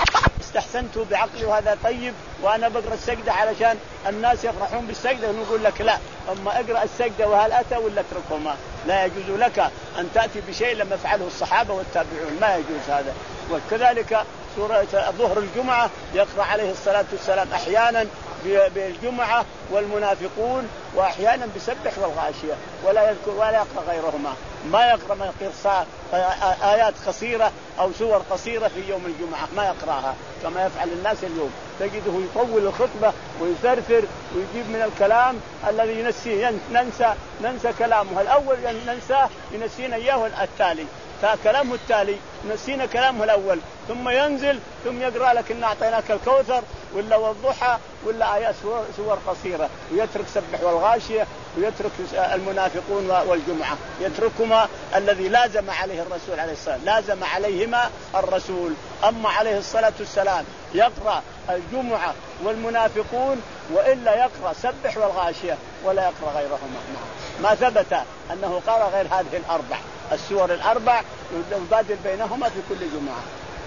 استحسنت بعقلي وهذا طيب وأنا بقرأ السجدة علشان الناس يفرحون بالسجدة ونقول لك لا أما أقرأ السجدة وهل أتى ولا اتركهما لا يجوز لك أن تأتي بشيء لم يفعله الصحابة والتابعون ما يجوز هذا وكذلك سورة ظهر الجمعة يقرأ عليه الصلاة والسلام أحيانا بالجمعة والمنافقون وأحيانا بسبح والغاشية ولا يذكر ولا يقرأ غيرهما ما يقرأ ما يقرأ آيات قصيرة أو سور قصيرة في يوم الجمعة ما يقرأها كما يفعل الناس اليوم تجده يطول الخطبة ويثرثر ويجيب من الكلام الذي ينسيه ننسى ننسى كلامه الأول ننساه ينسينا إياه التالي فكلامه التالي نسينا كلامه الأول ثم ينزل ثم يقرأ لك إن أعطيناك الكوثر ولا والضحى ولا آيات سور قصيرة ويترك سبح والغاشية ويترك المنافقون والجمعة يتركهما الذي لازم عليه الرسول عليه الصلاة لازم عليهما الرسول أما عليه الصلاة والسلام يقرأ الجمعة والمنافقون وإلا يقرأ سبح والغاشية ولا يقرأ غيرهما ما ثبت أنه قرأ غير هذه الأربع السور الأربع يبادل بينهما في كل جمعة.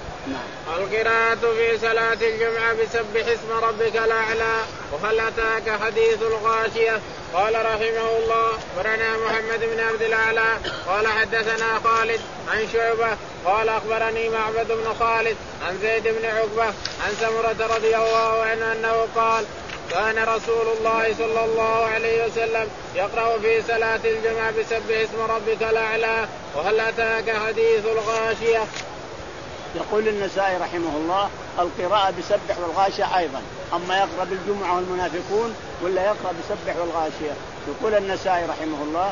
نعم. القراءة في صلاة الجمعة بسبح اسم ربك الأعلى وهل أتاك حديث الغاشية قال رحمه الله أخبرنا محمد بن عبد الأعلى قال حدثنا خالد عن شعبة قال أخبرني معبد بن خالد عن زيد بن عقبة عن سمرة رضي الله عنه أنه قال كان رسول الله صلى الله عليه وسلم يقرأ في صلاة الجمعة بسبح اسم ربك الأعلى وهل أتاك حديث الغاشية. يقول النسائي رحمه الله القراءة بسبح والغاشية أيضا أما يقرأ بالجمعة والمنافقون ولا يقرأ بسبح والغاشية. يقول النسائي رحمه الله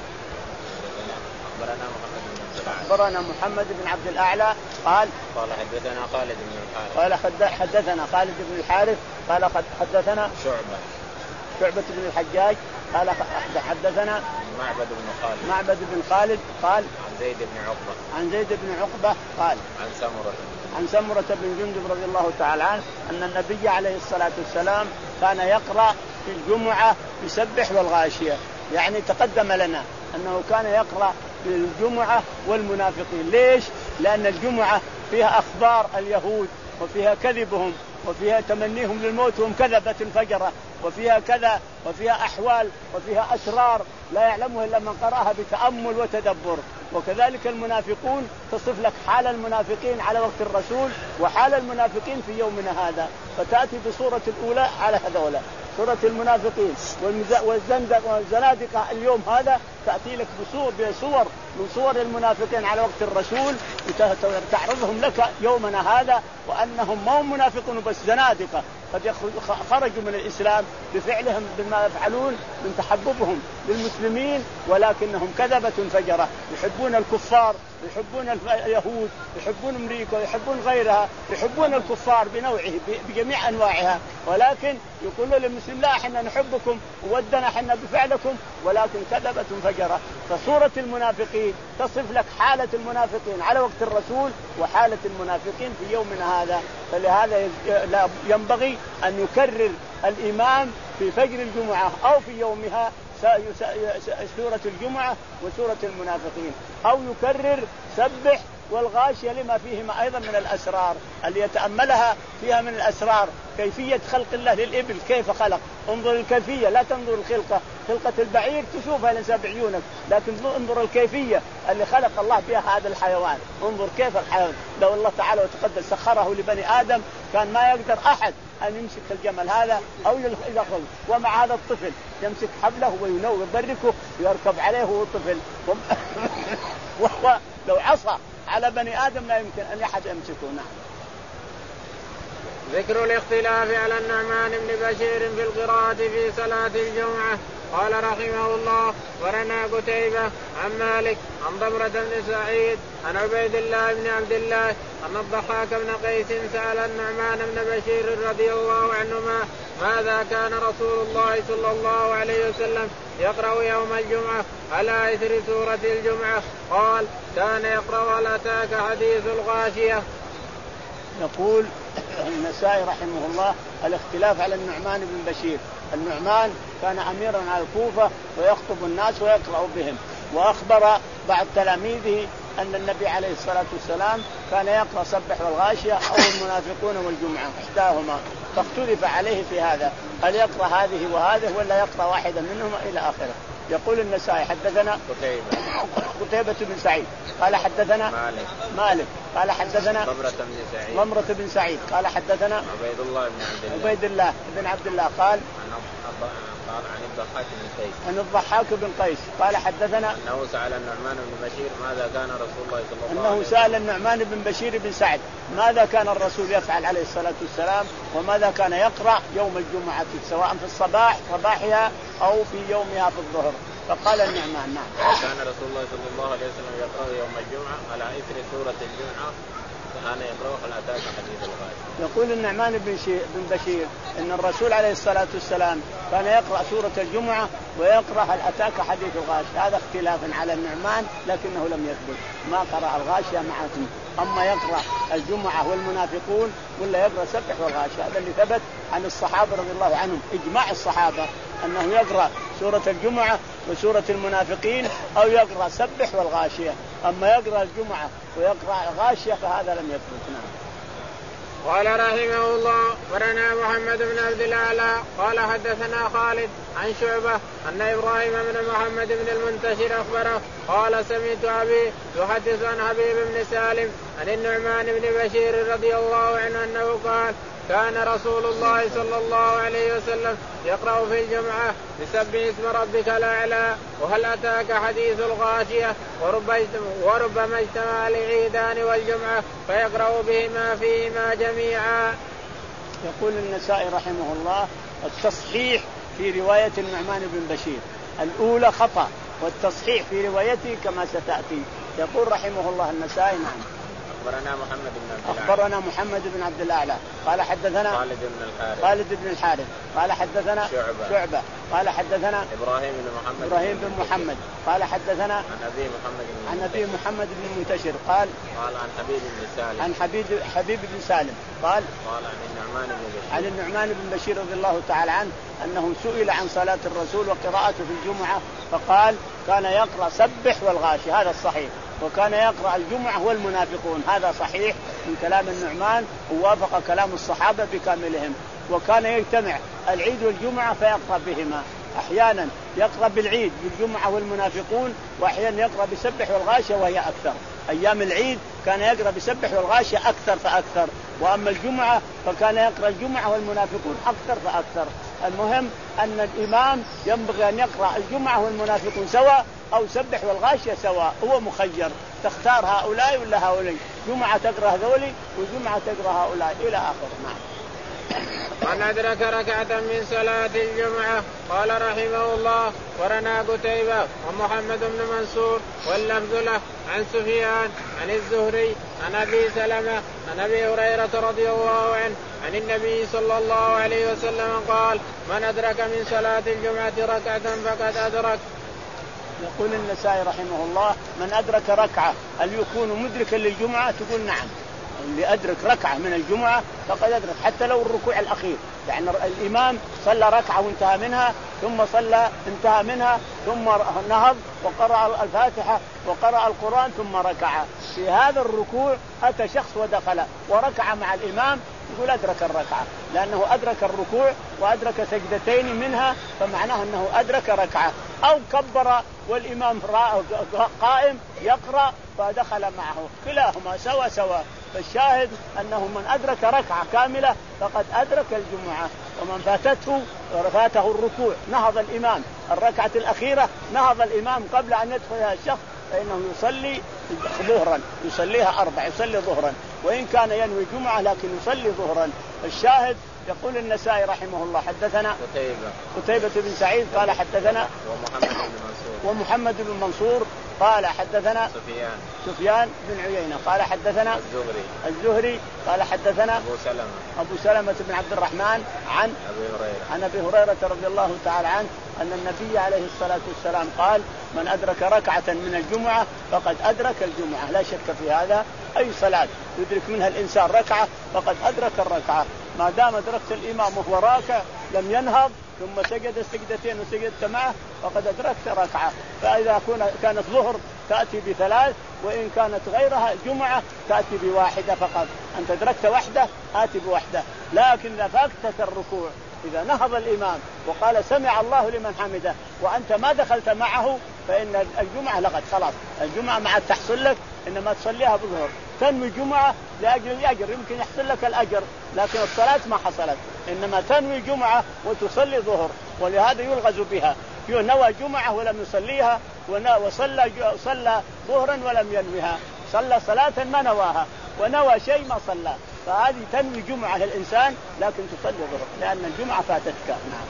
أخبرنا محمد بن عبد الأعلى قال قال حدثنا خالد بن الحارث قال حدثنا خالد بن الحارث قال حدثنا شعبة شعبة بن الحجاج قال حدثنا معبد بن خالد معبد بن خالد قال عن زيد بن عقبة عن زيد بن عقبة قال عن سمرة عن سمرة بن جندب رضي الله تعالى عنه أن النبي عليه الصلاة والسلام كان يقرأ في الجمعة يسبح والغاشية يعني تقدم لنا أنه كان يقرأ في الجمعة والمنافقين. ليش؟ لأن الجمعة فيها أخبار اليهود وفيها كذبهم وفيها تمنيهم للموت وهم كذبة فجرة وفيها كذا وفيها أحوال وفيها أسرار لا يعلمها إلا من قرأها بتأمل وتدبر. وكذلك المنافقون تصف لك حال المنافقين على وقت الرسول وحال المنافقين في يومنا هذا فتأتي بصورة الأولى على هذولا سورة المنافقين والزنادقة اليوم هذا تأتي لك بصور بصور من صور المنافقين على وقت الرسول وتعرضهم لك يومنا هذا وأنهم ما هم منافقون بس زنادقة قد خرجوا من الإسلام بفعلهم بما يفعلون من تحببهم للمسلمين ولكنهم كذبة فجرة يحبون الكفار يحبون اليهود يحبون أمريكا يحبون غيرها يحبون الكفار بنوعه بجميع أنواعها ولكن يقول للمسلم لا احنا نحبكم وودنا احنا بفعلكم، ولكن كذبتم فجرة. فسورة المنافقين تصف لك حالة المنافقين على وقت الرسول وحالة المنافقين في يومنا هذا. فلهذا ينبغي أن يكرر الإمام في فجر الجمعة أو في يومها سورة الجمعة وسورة المنافقين، أو يكرر سبح والغاشية لما فيهما أيضا من الأسرار اللي يتأملها فيها من الأسرار. كيفية خلق الله للإبل كيف خلق، انظر الكيفية لا تنظر الخلقة. خلقة البعير تشوفها الإنسان بعيونك، لكن انظر الكيفية اللي خلق الله بها هذا الحيوان. انظر كيف الحيوان لو الله تعالى وتقدس سخره لبني آدم كان ما يقدر أحد أن يمسك الجمل هذا أو يأخذ، ومع هذا الطفل يمسك حبله وينو يبركه ويركب عليه وهو طفل. وهو لو عصى على بني آدم لا يمكن أن أحد يمسكه. نعم. ذكر الاختلاف على النعمان بن بشير في القراءة في صلاة الجمعة. قال رحمه الله ورنا قتيبة عن مالك عن ضمرة بن سعيد عن عبيد الله بن عبد الله أن الضحاك بن قيس سأل النعمان بن بشير رضي الله عنهما ماذا كان رسول الله صلى الله عليه وسلم يقرأ يوم الجمعة على إثر سورة الجمعة؟ قال كان يقرأ هل أتاك حديث الغاشية. يقول النسائي رحمه الله الاختلاف على النعمان بن بشير. النعمان كان أميرا على الكوفة ويخطب الناس ويقرأ بهم، وأخبر بعض تلاميذه أن النبي عليه الصلاة والسلام كان يقرأ سبح والغاشية أو المنافقون والجمعة إحداهما، فاختلف عليه في هذا هل يقرأ هذه وهذه ولا يقرأ واحدا منهما إلى آخره. يقول النسائي حدثنا قتيبة بن سعيد قال حدثنا مالك, مالك قال حدثنا ضمرة بن سعيد ضمرة بن سعيد قال حدثنا عبيد الله بن عبد الله عبيد الله بن عبد الله قال قال عن الضحاك بن قيس عن الضحاك بن قيس قال حدثنا أنه سأل النعمان بن بشير ماذا كان رسول الله صلى الله عليه وسلم أنه سأل النعمان بن بشير بن سعد ماذا كان الرسول يفعل عليه الصلاة والسلام وماذا كان يقرأ يوم الجمعة سواء في الصباح صباحها أو في يومها في الظهر. فقال النعمان نعم كان رسول الله صلى الله عليه وسلم يقرأ يوم الجمعة على إثر سورة الجمعة كان يقرأ هل أتاك حديث الغاشية. يقول النعمان بن بشير إن الرسول عليه الصلاة والسلام كان يقرأ سورة الجمعة ويقرأ هل أتاك حديث الغاشية. هذا اختلاف على النعمان لكنه لم يثبت، ما قرأ الغاشية معهم. أما يقرأ الجمعة والمنافقون ولا يقرأ سبح والغاشية هذا اللي ثبت عن الصحابة رضي الله عنهم إجماع الصحابة أنه يقرأ سورة الجمعة وسورة المنافقين أو يقرأ سبح والغاشية. أما يقرأ الجمعة ويقرأ غاشية فهذا لم يثبت. نعم. قال رحمه الله ورنا محمد بن عبد الأعلى قال حدثنا خالد عن شعبة أن إبراهيم بن محمد بن المنتشر أخبره قال سمعت أبي يحدث عن حبيب بن سالم عن النعمان بن بشير رضي الله عنه أنه قال كان رسول الله صلى الله عليه وسلم يقرأ في الجمعة بسبح اسم ربك الأعلى وهل أتاك حديث الغاشية وربما اجتمع العيدان والجمعة فيقرأ بهما فيهما جميعا. يقول النسائي رحمه الله التصحيح في رواية النعمان بن بشير الأولى خطأ والتصحيح في روايته كما ستأتي. يقول رحمه الله النسائي نعم أخبرنا محمد بن عبد الأعلى أخبرنا محمد بن عبد الأعلى قال حدثنا خالد بن الحارث خالد بن الحارث قال حدثنا شعبة, شعبة قال حدثنا إبراهيم بن محمد إبراهيم بن محمد قال حدثنا عن أبي محمد بن عن أبي محمد بن منتشر قال قال عن حبيب بن سالم عن حبيب حبيب بن سالم قال قال عن النعمان بن بشير عن النعمان بن بشير رضي الله تعالى عنه أنه سئل عن صلاة الرسول وقراءته في الجمعة فقال كان يقرأ سبح والغاشي هذا الصحيح، وكان يقرأ الجمعة والمنافقون هذا صحيح من كلام النعمان ووافق كلام الصحابة بكاملهم. وكان يجتمع العيد والجمعة فيقرأ بهما، أحيانا يقرأ بالعيد بالجمعة والمنافقون وأحيانا يقرأ بسبح والغاشية وهي أكثر. أيام العيد كان يقرأ بسبح والغاشية أكثر فأكثر، وأما الجمعة فكان يقرأ الجمعة والمنافقون أكثر فأكثر. المهم أن الإمام ينبغي أن يقرأ الجمعة والمنافقون سواء أو سبح والغاشية سواء، هو مخير تختار هؤلاء ولا هؤلاء، جمعة تقرأ هذولي وجمعة تقرأ هؤلاء إلى آخر. نعم. من أدرك ركعة من صلاة الجمعة. قال رحمه الله ورنا قتيبة ومحمد بن منصور واللفظ له عن سفيان عن الزهري عن أبي سلمة عن أبي هريرة رضي الله عنه عن النبي صلى الله عليه وسلم قال من أدرك من صلاة الجمعة ركعة فقد أدرك. يقول النسائي رحمه الله من أدرك ركعة هل يكون مدركا للجمعة؟ تقول نعم، اللي أدرك ركعة من الجمعة فقد أدرك حتى لو الركوع الأخير، يعني الإمام صلى ركعة وانتهى منها ثم صلى انتهى منها ثم نهض وقرأ الفاتحة وقرأ القرآن ثم ركع، في هذا الركوع أتى شخص ودخل وركع مع الإمام يقول أدرك الركعة، لأنه أدرك الركوع وأدرك سجدتين منها فمعناه أنه أدرك ركعة. أو كبر والإمام قائم يقرأ فدخل معه، كلاهما سوا سوا. فالشاهد أنه من أدرك ركعة كاملة فقد أدرك الجمعة. ومن فاتته فاته الركوع نهض الإمام الركعة الأخيرة نهض الإمام قبل أن يدخلها الشخص فإنه يصلي ظهرا، يصليها أربع، يصلي ظهرا وإن كان ينوي جمعة لكن يصلي ظهرا. الشاهد يقول النسائي رحمه الله حدثنا قتيبة قتيبة بن سعيد قال حدثنا ومحمد بن منصور ومحمد بن منصور قال حدثنا سفيان سفيان بن عيينة قال حدثنا الزهري الزهري قال حدثنا أبو سلمة أبو سلمة بن عبد الرحمن عن أبي هريرة عن أبي هريرة رضي الله تعالى عنه أن النبي عليه الصلاة والسلام قال من أدرك ركعة من الجمعة فقد أدرك الجمعة. لا شك في هذا، أي صلاة يدرك منها الإنسان ركعة فقد أدرك الركعة، ما دام أدركت الإمام وهو راكع لم ينهض ثم سجد السجدتين وسجدت معه فقد أدركت ركعة. فإذا كانت ظهر تأتي بثلاث، وإن كانت غيرها جمعة تأتي بواحدة فقط. أنت أدركت واحدة آتي بواحدة. لكن إذا فاتك الركوع إذا نهض الإمام وقال سمع الله لمن حمده وأنت ما دخلت معه فإن الجمعة لغت خلاص. الجمعة ما عاد تحصل لك، إنما تصليها بظهر. تنوي جمعة لأجل الأجر يمكن يحصل لك الأجر، لكن الصلاة ما حصلت، إنما تنوي جمعة وتصلي ظهر، ولهذا يلغز بها. نوى جمعة ولم يصليها وصلى صلى ظهرا ولم ينويها، صلى صلاة ما نواها ونوى شيء ما صلى، فهذه تنوي جمعة للإنسان لكن تصلي ظهر لأن الجمعة فاتتك. نعم.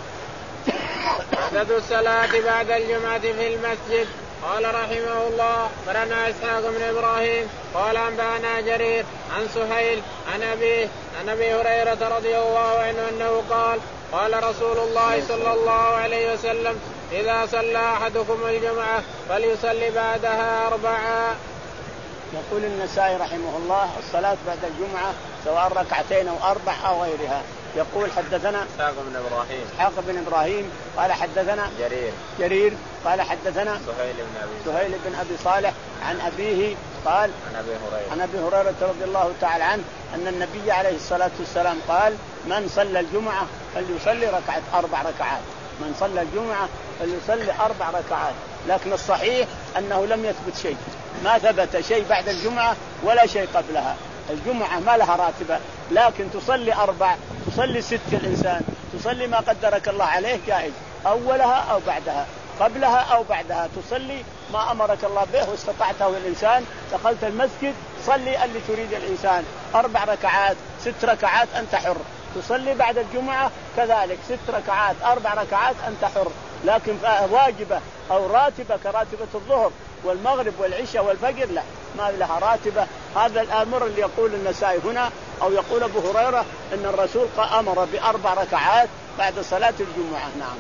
عدد الصلاة بعد الجمعة في المسجد. قال رحمه الله برنا إسحاق بن إبراهيم قال أنبأنا جرير عن سهيل عن أبيه عن أبي هريرة رضي الله عنه أنه قال قال رسول الله صلى الله عليه وسلم إذا صلى أحدكم الجمعة فليصلي بعدها أربعا. يقول النسائي رحمه الله الصلاة بعد الجمعة سواء ركعتين أو أربع أو غيرها. يقول حدثنا إسحاق بن إبراهيم إسحاق بن إبراهيم قال حدثنا جرير جرير قال حدثنا سهيل بن أبي سهيل بن أبي صالح عن أبيه قال عن أبي هريرة عن أبي هريرة رضي الله تعالى عنه أن النبي عليه الصلاة والسلام قال من صلى الجمعة فليصلي ركعة أربع ركعات. من صلى الجمعة فليصلي أربع ركعات. لكن الصحيح أنه لم يثبت شيء، ما ثبت شيء بعد الجمعة ولا شيء قبلها. الجمعة ما لها راتبة، لكن تصلي أربع تصلي ست الإنسان تصلي ما قدرك الله عليه جائز، أولها أو بعدها قبلها أو بعدها تصلي ما أمرك الله به واستطعته الإنسان. دخلت المسجد صلي اللي تريد الإنسان أربع ركعات ست ركعات أنت حر. تصلي بعد الجمعة كذلك ست ركعات أربع ركعات أنت حر. لكن واجبة أو راتبة كراتبة الظهر والمغرب والعشاء والفجر لا، ما لها راتبة. هذا الأمر اللي يقول النسائي هنا أو يقول أبو هريرة أن الرسول أمر بأربع ركعات بعد صلاة الجمعة. نعم.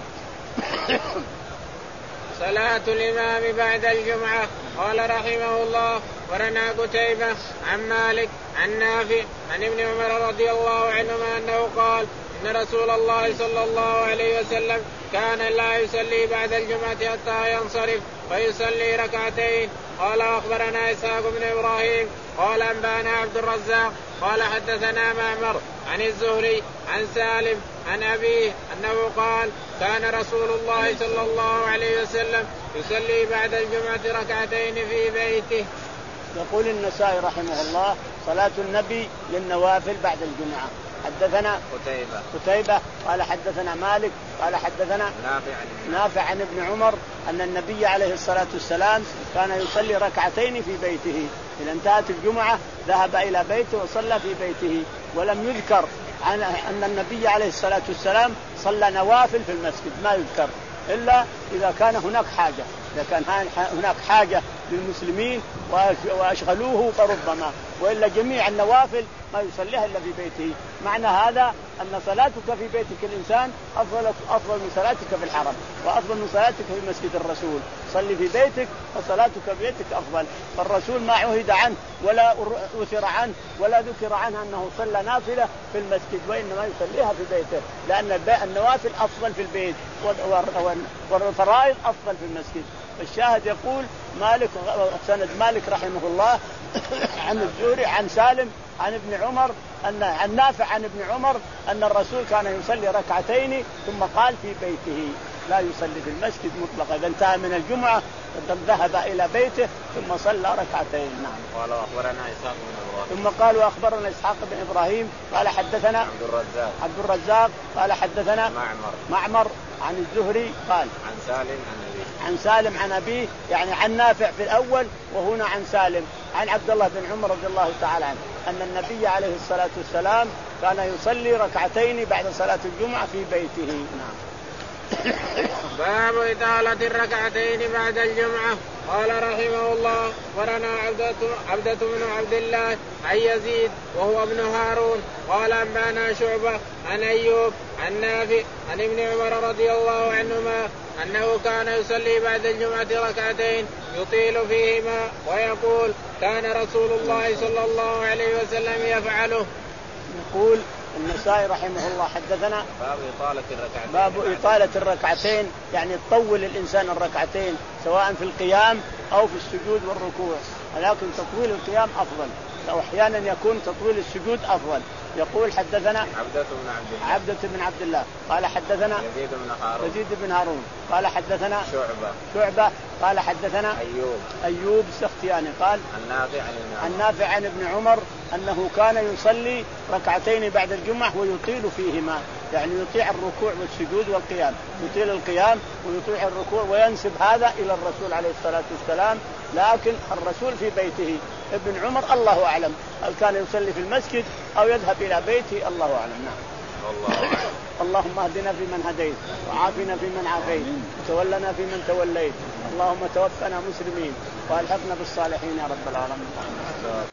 صلاة الإمام بعد الجمعة. قال رحمه الله ورنا قتيبة عن مالك عن نافع عن ابن عمر رضي الله عنهما أنه قال إن رسول الله صلى الله عليه وسلم كان لا يصلي بعد الجمعة حتى ينصرف فيصلي ركعتين. قال أخبرنا إسحاق بن إبراهيم قال أنبأنا عبد الرزاق قال حدثنا معمر عن الزهري عن سالم عن أبيه أنه قال كان رسول الله صلى الله عليه وسلم يصلي بعد الجمعة ركعتين في بيته. يقول النسائي رحمه الله صلاة النبي للنوافل بعد الجمعة. حدثنا قتيبة قتيبة قال حدثنا مالك قال حدثنا نافع نافع عن ابن عمر أن النبي عليه الصلاة والسلام كان يصلي ركعتين في بيته. إذا انتهت الجمعة ذهب إلى بيته وصلى في بيته، ولم يذكر عن أن النبي عليه الصلاة والسلام صلى نوافل في المسجد، ما يذكر إلا إذا كان هناك حاجة، إذا كان هناك حاجة للمسلمين وأشغلوه فربما، وإلا جميع النوافل ما يصليها إلا في بيته. معنى هذا أن صلاتك في بيتك الإنسان أفضل أفضل من صلاتك في الحرم، وأفضل من صلاتك في مسجد الرسول. صلي في بيتك وصلاتك في بيتك أفضل. فالرسول ما عهد عنه ولا أثر عنه ولا ذكر عنه أنه صلى نافلة في المسجد، وإنما يصليها في بيته، لأن النوافل أفضل في البيت والفرائض أفضل في المسجد. الشاهد يقول مالك، سند مالك رحمه الله عن الزهري عن سالم عن ابن عمر أن عن نافع عن ابن عمر أن الرسول كان يصلي ركعتين ثم قال في بيته، لا يصلي في المسجد مطلقا. إذا انتهى من الجمعة ذهب إلى بيته ثم صلى ركعتين. نعم. قال أخبرنا إسحاق بن إبراهيم. ثم قالوا أخبرنا إسحاق بن إبراهيم قال حدثنا عبد الرزاق. عبد الرزاق قال حدثنا معمر. معمر عن الزهري قال عن سالم عن أبيه. عن سالم عن أبيه، يعني عن نافع في الأول، وهنا عن سالم عن عبد الله بن عمر رضي الله تعالى عنه أن النبي عليه الصلاة والسلام كان يصلي ركعتين بعد صلاة الجمعة في بيته. نعم. باب إطالة الركعتين بعد الجمعة. قال رحمه الله ورنا عبدة, عبدة بن عبد الله عن يزيد وهو ابن هارون قال أنبانا شعبة عن أيوب عن نافع عن ابن عمر رضي الله عنهما أنه كان يصلي بعد الجمعة ركعتين يطيل فيهما ويقول كان رسول الله صلى الله عليه وسلم يفعله. يقول النسائي رحمه الله حدثنا باب إطالة الركعتين. باب إطالة الركعتين، يعني تطول الإنسان الركعتين سواء في القيام أو في السجود والركوع، ولكن تطويل القيام أفضل، أو أحيانا يكون تطويل السجود أفضل. يقول حدثنا عبدة بن عبد الله. عبدة بن عبد الله قال حدثنا يزيد بن هارون. يزيد بن هارون قال حدثنا شعبة. شعبة قال حدثنا أيوب. أيوب السختياني قال عن نافع عن ابن عمر. عن نافع عن ابن عمر أنه كان يصلي ركعتين بعد الجمعة ويطيل فيهما، يعني يطيع الركوع والسجود والقيام، يطيل القيام ويطيع الركوع وينسب هذا إلى الرسول عليه الصلاة والسلام، لكن الرسول في بيته. ابن عمر الله أعلم هل كان يصلي في المسجد أو يذهب إلى بيته، الله أعلم. نعم. الله أعلم. اللهم اهدنا فيمن هديت وعافنا فيمن عافيت وتولنا فيمن توليت، اللهم توفنا مسلمين والحقنا بالصالحين يا رب العالمين.